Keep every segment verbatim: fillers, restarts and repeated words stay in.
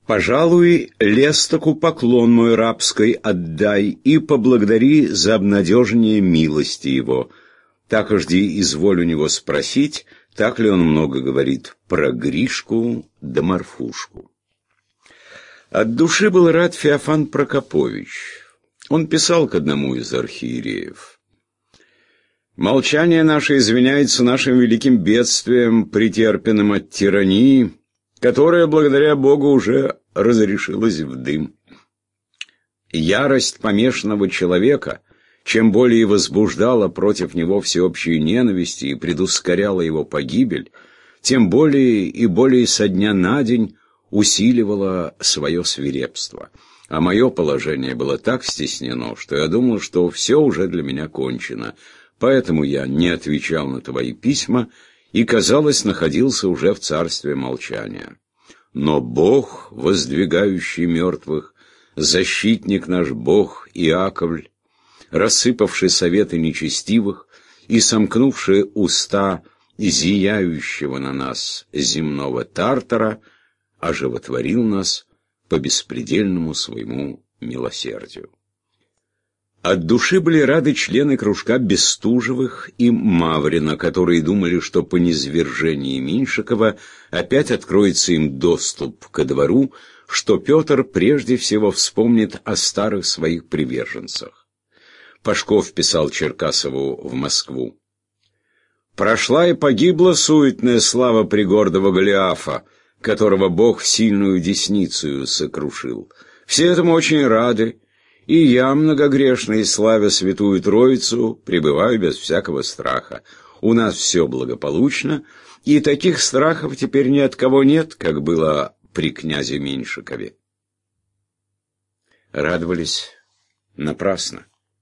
Пожалуй, Лестаку поклон мой рабской отдай и поблагодари за обнадежение милости его. Так жди, изволь у него спросить, так ли он много говорит про Гришку да Марфушку. От души был рад Феофан Прокопович. Он писал к одному из архиереев: «Молчание наше извиняется нашим великим бедствием, претерпенным от тирании, которая, благодаря Богу, уже разрешилась в дым. Ярость помешанного человека, чем более возбуждала против него всеобщую ненависть и предускоряла его погибель, тем более и более со дня на день усиливала свое свирепство. А мое положение было так стеснено, что я думал, что все уже для меня кончено, поэтому я не отвечал на твои письма и, казалось, находился уже в царстве молчания. Но Бог, воздвигающий мертвых, защитник наш Бог Иаковль, рассыпавший советы нечестивых и сомкнувший уста зияющего на нас земного тартара, оживотворил нас по беспредельному своему милосердию». От души были рады члены кружка Бестужевых и Маврина, которые думали, что по низвержении Меньшикова опять откроется им доступ ко двору, что Петр прежде всего вспомнит о старых своих приверженцах. Пашков писал Черкасову в Москву: «Прошла и погибла суетная слава пригордого Голиафа, которого Бог сильную десницею сокрушил. Все этому очень рады, и я, многогрешный, славя Святую Троицу, пребываю без всякого страха. У нас все благополучно, и таких страхов теперь ни от кого нет, как было при князе Меньшикове». Радовались напрасно.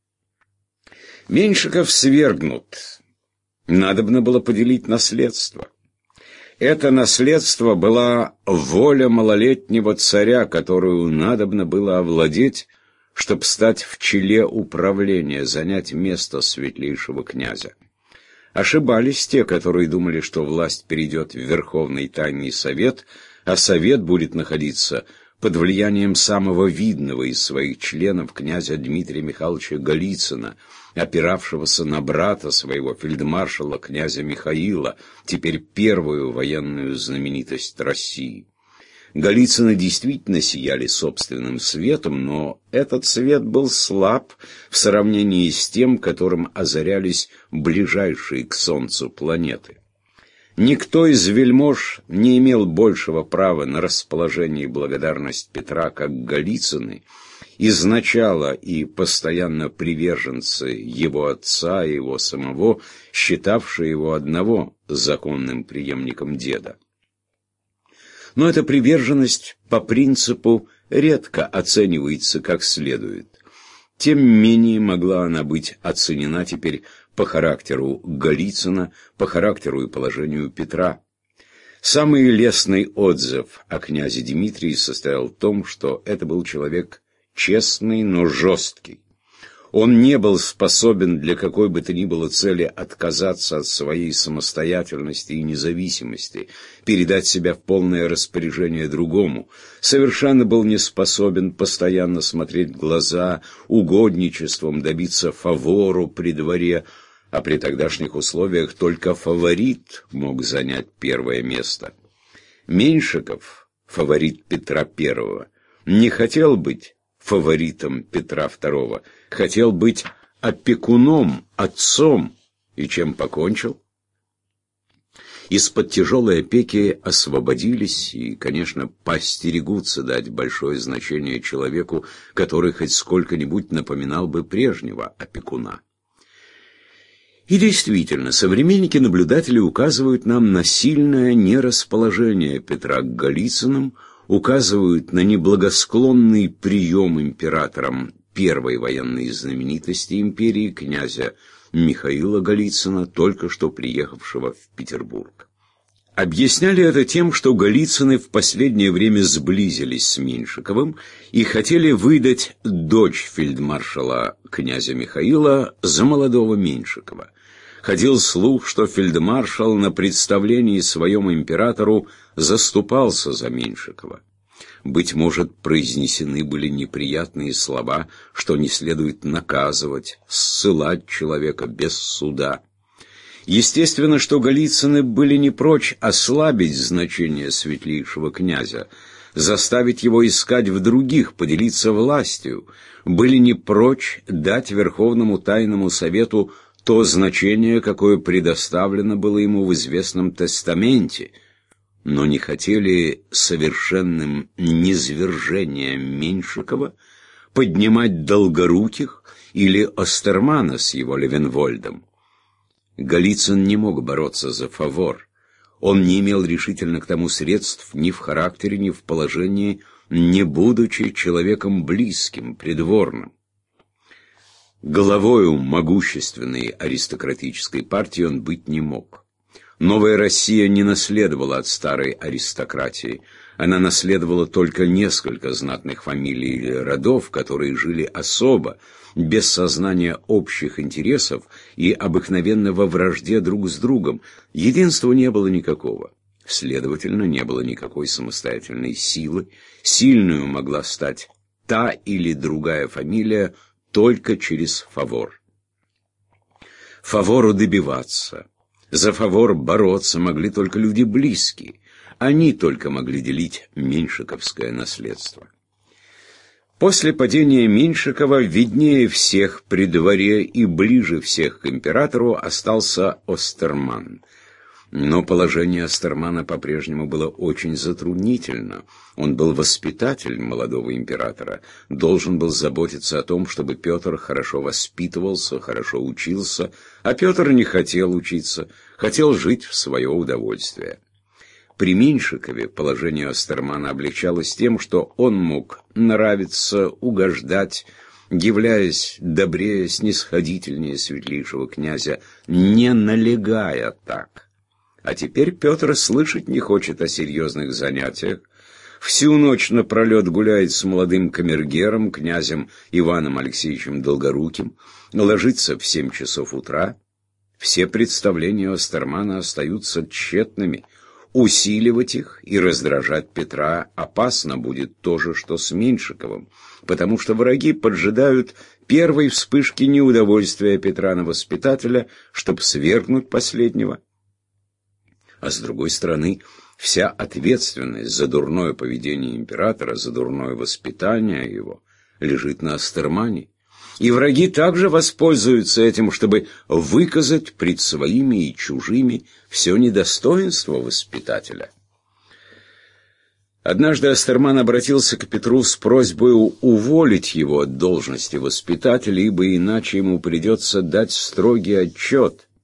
Меньшиков свергнут. Надобно было поделить наследство. Это наследство была воля малолетнего царя, которую надобно было овладеть, чтобы стать в челе управления, занять место светлейшего князя. Ошибались те, которые думали, что власть перейдет в Верховный Тайный Совет, а Совет будет находиться под влиянием самого видного из своих членов, князя Дмитрия Михайловича Голицына, опиравшегося на брата своего фельдмаршала князя Михаила, теперь первую военную знаменитость России. Голицыны действительно сияли собственным светом, но этот свет был слаб в сравнении с тем, которым озарялись ближайшие к Солнцу планеты. Никто из вельмож не имел большего права на расположение и благодарность Петра, как Голицыны, изначала и постоянно приверженцы его отца и его самого, считавшие его одного законным преемником деда. Но эта приверженность по принципу редко оценивается как следует. Тем менее могла она быть оценена теперь по характеру Голицына, по характеру и положению Петра. Самый лестный отзыв о князе Дмитрии состоял в том, что это был человек честный, но жесткий. Он не был способен для какой бы то ни было цели отказаться от своей самостоятельности и независимости, передать себя в полное распоряжение другому. Совершенно был не способен постоянно смотреть в глаза, угодничеством добиться фавору при дворе, а при тогдашних условиях только фаворит мог занять первое место. Меньшиков, фаворит Петра Первого, не хотел быть фаворитом Петра Второго, хотел быть опекуном, отцом, и чем покончил? Из-под тяжелой опеки освободились и, конечно, поостерегутся дать большое значение человеку, который хоть сколько-нибудь напоминал бы прежнего опекуна. И действительно, современники-наблюдатели указывают нам на сильное нерасположение Петра к Голицыным, указывают на неблагосклонный прием императором первой военной знаменитости империи, князя Михаила Голицына, только что приехавшего в Петербург. Объясняли это тем, что Голицыны в последнее время сблизились с Меньшиковым и хотели выдать дочь фельдмаршала князя Михаила за молодого Меньшикова. Ходил слух, что фельдмаршал на представлении своем императору заступался за Меньшикова. Быть может, произнесены были неприятные слова, что не следует наказывать, ссылать человека без суда. Естественно, что Голицыны были не прочь ослабить значение светлейшего князя, заставить его искать в других, поделиться властью, были не прочь дать Верховному Тайному Совету то значение, какое предоставлено было ему в известном тестаменте, но не хотели совершенным низвержением Меньшикова поднимать Долгоруких или Остермана с его Левенвольдом. Голицын не мог бороться за фавор. Он не имел решительно к тому средств ни в характере, ни в положении, не будучи человеком близким, придворным. Главою могущественной аристократической партии он быть не мог. Новая Россия не наследовала от старой аристократии. Она наследовала только несколько знатных фамилий или родов, которые жили особо, без сознания общих интересов и обыкновенно во вражде друг с другом. Единства не было никакого. Следовательно, не было никакой самостоятельной силы. Сильную могла стать та или другая фамилия только через фавор. Фавору добиваться, за фавор бороться могли только люди близкие. Они только могли делить меньшиковское наследство. После падения Меньшикова виднее всех при дворе и ближе всех к императору остался Остерман. Но положение Остермана по-прежнему было очень затруднительно. Он был воспитатель молодого императора, должен был заботиться о том, чтобы Петр хорошо воспитывался, хорошо учился, а Петр не хотел учиться, хотел жить в свое удовольствие. При Меньшикове положение Остермана облегчалось тем, что он мог нравиться, угождать, являясь добрее, снисходительнее светлейшего князя, не налегая так. А теперь Петр слышать не хочет о серьезных занятиях, всю ночь напролет гуляет с молодым камергером, князем Иваном Алексеевичем Долгоруким, ложится в семь часов утра. Все представления Остермана остаются тщетными. Усиливать их и раздражать Петра опасно будет то же, что с Меньшиковым, потому что враги поджидают первой вспышки неудовольствия Петра на воспитателя, чтобы свергнуть последнего. А с другой стороны, вся ответственность за дурное поведение императора, за дурное воспитание его, лежит на Остермане. И враги также воспользуются этим, чтобы выказать пред своими и чужими все недостоинство воспитателя. Однажды Остерман обратился к Петру с просьбой уволить его от должности воспитателя, ибо иначе ему придется дать строгий отчет.